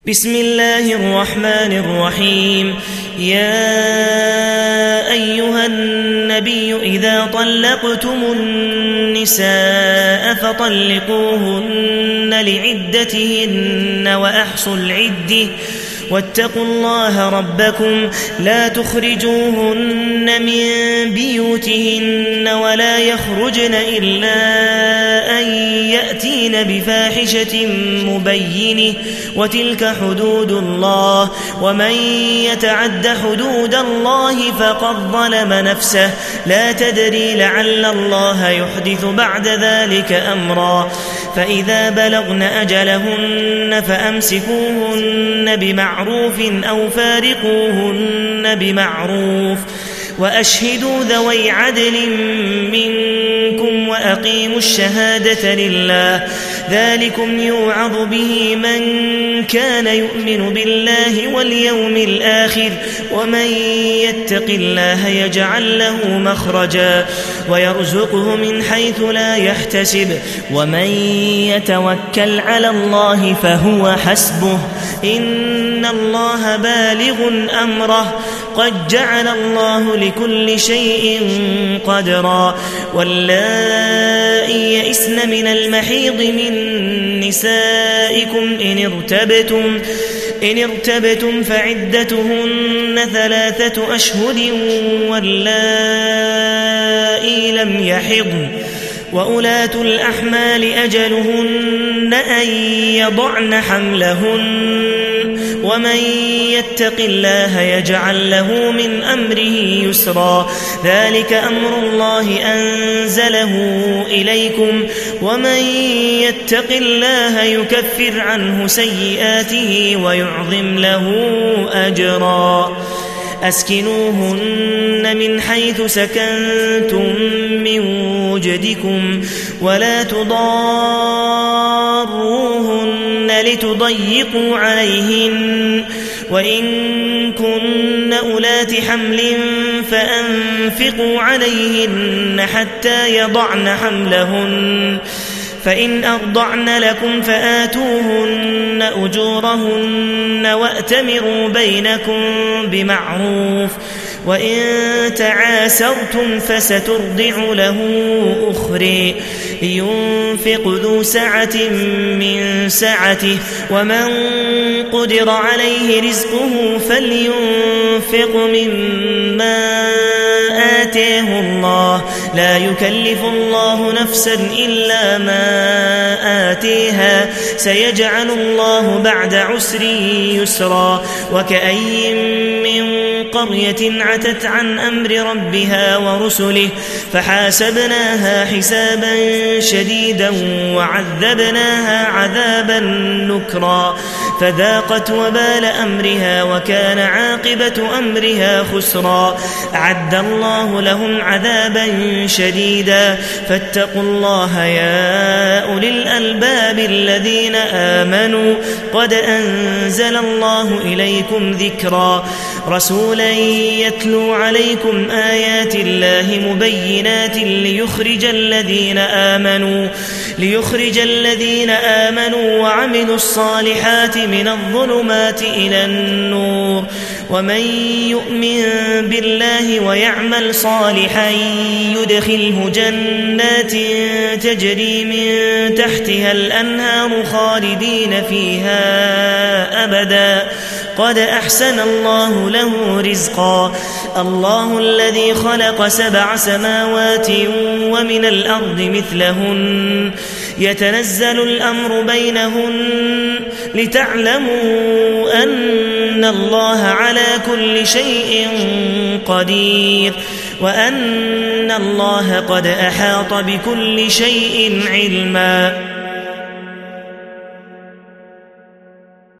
بسم الله الرحمن الرحيم. يا أيها النبي إذا طلقتم النساء فطلقوهن لعدتهن وأحصوا العدة واتقوا الله ربكم لا تخرجوهن من بيوتهن ولا يخرجن إلا أن يأتين بفاحشة مبينة وتلك حدود الله ومن يتعد حدود الله فقد ظلم نفسه لا تدري لعل الله يحدث بعد ذلك أمرا. فإذا بلغن أجلهن فأمسكوهن بمعروف أو فارقوهن بمعروف وأشهدوا ذوي عدل منكم وأقيموا الشهادة لله ذلكم يوعظ به من كان يؤمن بالله واليوم الآخر ومن يتق الله يجعل له مخرجا ويرزقه من حيث لا يحتسب ومن يتوكل على الله فهو حسبه إن الله بالغ أمره قد جعل الله لكل شيء قدرا. واللائي يئسن من المحيض من نسائكم إن ارتبتم فعدتهن 3 أشهر واللائي لم يحضن وأولاة الأحمال أجلهن أن يضعن حملهن ومن يتق الله يجعل له من أمره يسرا ذلك أمر الله أنزله إليكم ومن يتق الله يكفر عنه سيئاته ويعظم له أجرا. أسكنوهن من حيث سكنتم من وجدكم ولا تضاروهن لتضيقوا عليهن وإن كن أولات حمل فأنفقوا عليهن حتى يضعن حملهن فإن أرضعن لكم فآتوهن أجورهن وأتمروا بينكم بمعروف وإن تعاسرتم فسترضع له أخرى ينفق ذو سعة من سعته ومن قدر عليه رزقه فلينفق مما آتاه الله لا يكلف الله نفسا إلا ما آتيها سيجعل الله بعد عسر يسرا. وكأي من قرية عتت عن أمر ربها ورسله فحاسبناها حسابا شديدا وعذبناها عذابا نكرا فذاقت وبال أمرها وكان عاقبة أمرها خسرا. أعد الله لهم عذابا شديدا فاتقوا الله يا أولي الألباب الذين آمنوا قد أنزل الله إليكم ذكرا رسولا يتلو عليكم آيات الله مبينات ليخرج الذين آمنوا وعملوا الصالحات من الظلمات إلى النور ومن يؤمن بالله ويعمل صالحا يدخله جنات تجري من تحتها الأنهار خالدين فيها أبدا قد أحسن الله له رزقا. الله الذي خلق 7 سماوات ومن الأرض مثلهن يتنزل الأمر بينهن لتعلموا أن الله على كل شيء قدير وأن الله قد أحاط بكل شيء علما.